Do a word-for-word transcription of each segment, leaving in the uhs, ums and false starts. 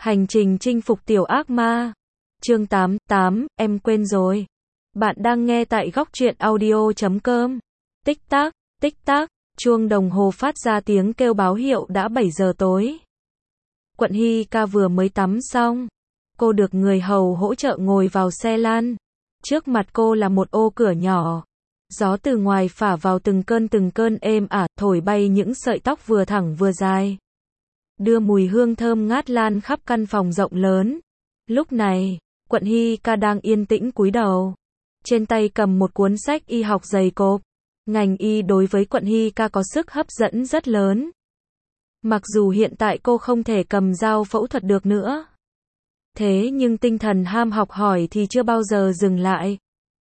Hành trình chinh phục tiểu ác ma. Chương tám, tám, em quên rồi. Bạn đang nghe tại góc truyện audio chấm com. Tích tắc, tích tắc, chuông đồng hồ phát ra tiếng kêu báo hiệu đã bảy giờ tối. Quận Hy Ca vừa mới tắm xong. Cô được người hầu hỗ trợ ngồi vào xe lăn. Trước mặt cô là một ô cửa nhỏ. Gió từ ngoài phả vào từng cơn từng cơn êm ả, thổi bay những sợi tóc vừa thẳng vừa dài. Đưa mùi hương thơm ngát lan khắp căn phòng rộng lớn. Lúc này, Quận Hy Ca đang yên tĩnh cúi đầu. Trên tay cầm một cuốn sách y học dày cộp. Ngành y đối với Quận Hy Ca có sức hấp dẫn rất lớn. Mặc dù hiện tại cô không thể cầm dao phẫu thuật được nữa. Thế nhưng tinh thần ham học hỏi thì chưa bao giờ dừng lại.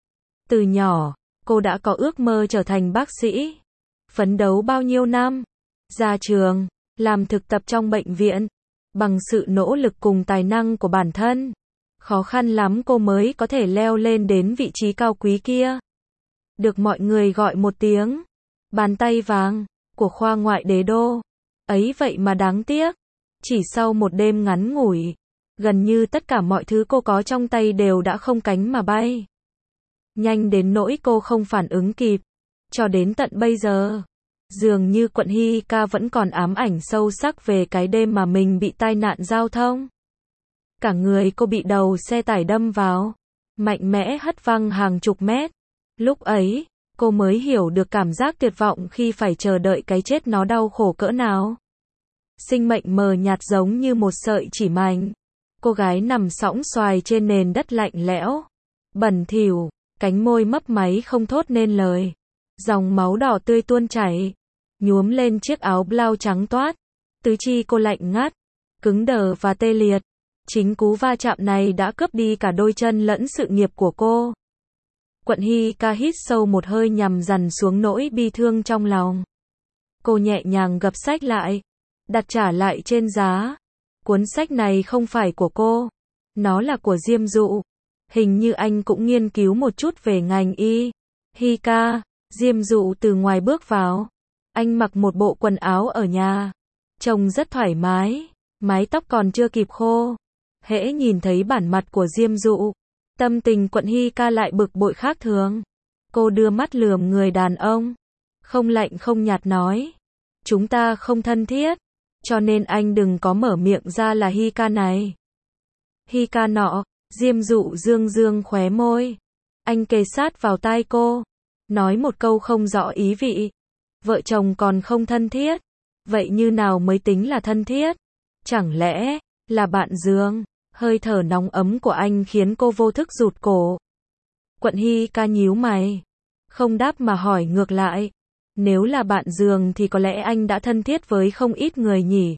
Từ nhỏ, cô đã có ước mơ trở thành bác sĩ. Phấn đấu bao nhiêu năm. Ra trường, làm thực tập trong bệnh viện. Bằng sự nỗ lực cùng tài năng của bản thân. Khó khăn lắm cô mới có thể leo lên đến vị trí cao quý kia. Được mọi người gọi một tiếng bàn tay vàng của khoa ngoại đế đô. Ấy vậy mà đáng tiếc. Chỉ sau một đêm ngắn ngủi, gần như tất cả mọi thứ cô có trong tay đều đã không cánh mà bay. Nhanh đến nỗi cô không phản ứng kịp. Cho đến tận bây giờ, dường như Quận Hy Ca vẫn còn ám ảnh sâu sắc về cái đêm mà mình bị tai nạn giao thông. Cả người cô bị đầu xe tải đâm vào, mạnh mẽ hất văng hàng chục mét. Lúc ấy, cô mới hiểu được cảm giác tuyệt vọng khi phải chờ đợi cái chết nó đau khổ cỡ nào. Sinh mệnh mờ nhạt giống như một sợi chỉ mảnh. Cô gái nằm sõng xoài trên nền đất lạnh lẽo, bẩn thỉu, cánh môi mấp máy không thốt nên lời. Dòng máu đỏ tươi tuôn chảy, nhuốm lên chiếc áo blau trắng toát. Tứ chi cô lạnh ngắt, cứng đờ và tê liệt. Chính cú va chạm này đã cướp đi cả đôi chân lẫn sự nghiệp của cô. Quận Hy Ca hít sâu một hơi nhằm dằn xuống nỗi bi thương trong lòng. Cô nhẹ nhàng gập sách lại, đặt trả lại trên giá. Cuốn sách này không phải của cô, nó là của Diêm Dụ. Hình như anh cũng nghiên cứu một chút về ngành y. Hy Ca, Diêm Dụ từ ngoài bước vào. Anh mặc một bộ quần áo ở nhà, trông rất thoải mái, mái tóc còn chưa kịp khô. Hễ nhìn thấy bản mặt của Diêm Dụ, tâm tình Quận Hy Ca lại bực bội khác thường. Cô đưa mắt lườm người đàn ông, không lạnh không nhạt nói: chúng ta không thân thiết, cho nên anh đừng có mở miệng ra là Hy Ca này. Hy Ca nọ. Diêm Dụ dương dương khóe môi. Anh kề sát vào tai cô, nói một câu không rõ ý vị. Vợ chồng còn không thân thiết, vậy như nào mới tính là thân thiết? Chẳng lẽ là bạn giường? Hơi thở nóng ấm của anh khiến cô vô thức rụt cổ. Quận Hy Ca nhíu mày, không đáp mà hỏi ngược lại: nếu là bạn giường thì có lẽ anh đã thân thiết với không ít người nhỉ?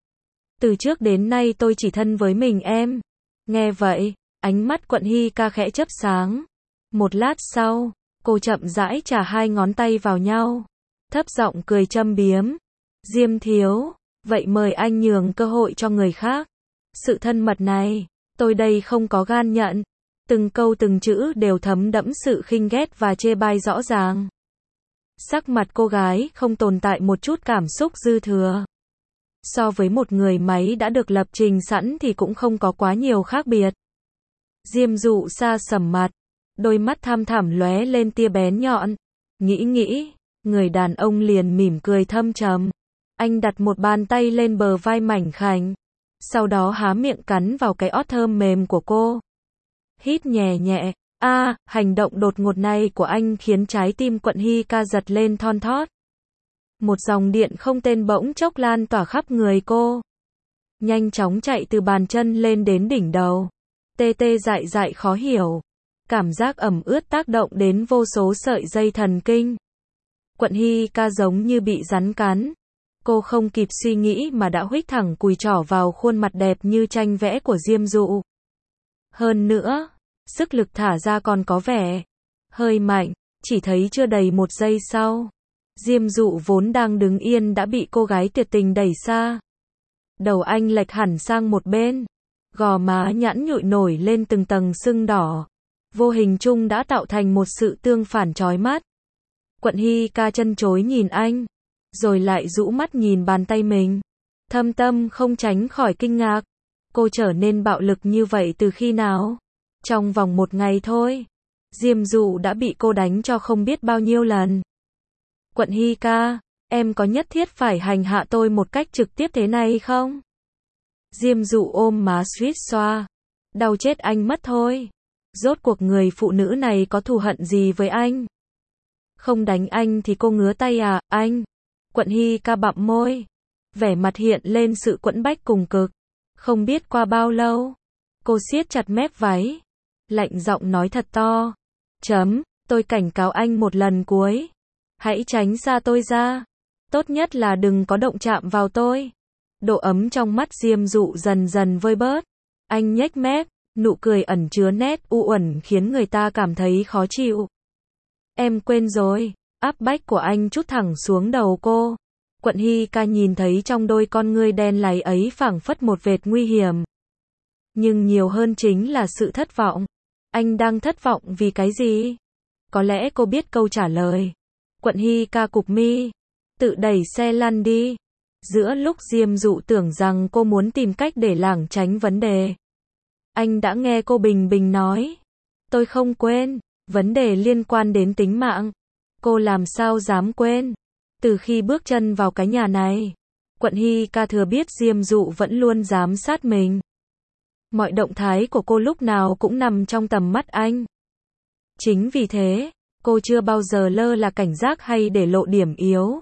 Từ trước đến nay tôi chỉ thân với mình em. Nghe vậy, ánh mắt Quận Hy Ca khẽ chớp sáng. Một lát sau, cô chậm rãi chà hai ngón tay vào nhau, thấp giọng cười châm biếm: Diêm thiếu, vậy mời anh nhường cơ hội cho người khác. Sự thân mật này, tôi đây không có gan nhận. Từng câu từng chữ đều thấm đẫm sự khinh ghét và chê bai rõ ràng. Sắc mặt cô gái không tồn tại một chút cảm xúc dư thừa. So với một người máy đã được lập trình sẵn thì cũng không có quá nhiều khác biệt. Diêm Dụ xa sầm mặt, đôi mắt thăm thẳm lóe lên tia bén nhọn. Nghĩ nghĩ, người đàn ông liền mỉm cười thâm trầm. Anh đặt một bàn tay lên bờ vai mảnh khảnh, sau đó há miệng cắn vào cái ót thơm mềm của cô. Hít nhẹ nhẹ. A, à, hành động đột ngột này của anh khiến trái tim Quận Hy Ca giật lên thon thót. Một dòng điện không tên bỗng chốc lan tỏa khắp người cô, nhanh chóng chạy từ bàn chân lên đến đỉnh đầu. Tê tê dại dại khó hiểu. Cảm giác ẩm ướt tác động đến vô số sợi dây thần kinh. Quận Hy Ca giống như bị rắn cắn. Cô không kịp suy nghĩ mà đã huých thẳng cùi trỏ vào khuôn mặt đẹp như tranh vẽ của Diêm Dụ. Hơn nữa, sức lực thả ra còn có vẻ hơi mạnh. Chỉ thấy chưa đầy một giây sau, Diêm Dụ vốn đang đứng yên đã bị cô gái tuyệt tình đẩy xa. Đầu anh lệch hẳn sang một bên, gò má nhẵn nhụi nổi lên từng tầng sưng đỏ. Vô hình chung đã tạo thành một sự tương phản chói mắt. Quận Hy Ca chân chối nhìn anh, rồi lại rũ mắt nhìn bàn tay mình. Thâm tâm không tránh khỏi kinh ngạc. Cô trở nên bạo lực như vậy từ khi nào? Trong vòng một ngày thôi. Diêm Dụ đã bị cô đánh cho không biết bao nhiêu lần. Quận Hy ca, em có nhất thiết phải hành hạ tôi một cách trực tiếp thế này không? Diêm Dụ ôm má suýt xoa. Đau chết anh mất thôi. Rốt cuộc người phụ nữ này có thù hận gì với anh? Không đánh anh thì cô ngứa tay à, anh? Quận Hy ca bặm môi. Vẻ mặt hiện lên sự quẫn bách cùng cực. Không biết qua bao lâu. Cô siết chặt mép váy. Lạnh giọng nói thật to. Chấm, tôi cảnh cáo anh một lần cuối. Hãy tránh xa tôi ra. Tốt nhất là đừng có động chạm vào tôi. Độ ấm trong mắt Diêm Dụ dần dần vơi bớt. Anh nhếch mép, nụ cười ẩn chứa nét u uẩn khiến người ta cảm thấy khó chịu. Em quên rồi, áp bách của anh trút thẳng xuống đầu cô. Quận Hy ca nhìn thấy trong đôi con ngươi đen láy ấy phảng phất một vệt nguy hiểm. Nhưng nhiều hơn chính là sự thất vọng. Anh đang thất vọng vì cái gì? Có lẽ cô biết câu trả lời. Quận Hy ca cụp mi, tự đẩy xe lăn đi. Giữa lúc Diêm Dụ tưởng rằng cô muốn tìm cách để lảng tránh vấn đề, anh đã nghe cô bình bình nói. Tôi không quên, vấn đề liên quan đến tính mạng. Cô làm sao dám quên? Từ khi bước chân vào cái nhà này, Quận Hy ca thừa biết Diêm Dụ vẫn luôn giám sát mình. Mọi động thái của cô lúc nào cũng nằm trong tầm mắt anh. Chính vì thế, cô chưa bao giờ lơ là cảnh giác hay để lộ điểm yếu.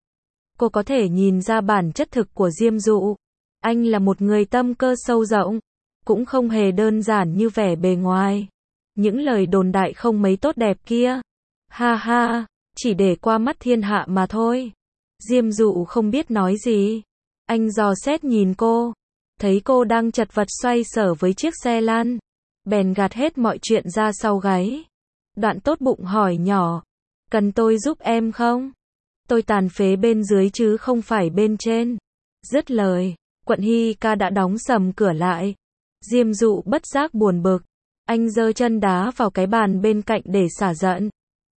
Cô có thể nhìn ra bản chất thực của Diêm Dụ. Anh là một người tâm cơ sâu rộng, cũng không hề đơn giản như vẻ bề ngoài. Những lời đồn đại không mấy tốt đẹp kia, ha ha, chỉ để qua mắt thiên hạ mà thôi. Diêm Dụ không biết nói gì. Anh dò xét nhìn cô, thấy cô đang chật vật xoay sở với chiếc xe lăn, bèn gạt hết mọi chuyện ra sau gáy. Đoạn tốt bụng hỏi nhỏ, cần tôi giúp em không? Tôi tàn phế bên dưới chứ không phải bên trên. Dứt lời, Quận Hy ca đã đóng sầm cửa lại. Diêm Dụ bất giác buồn bực. Anh giơ chân đá vào cái bàn bên cạnh để xả giận.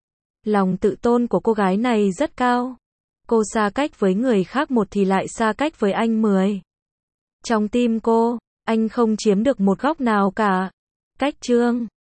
Lòng tự tôn của cô gái này rất cao. Cô xa cách với người khác một thì lại xa cách với anh mười. Trong tim cô, anh không chiếm được một góc nào cả. Cách chương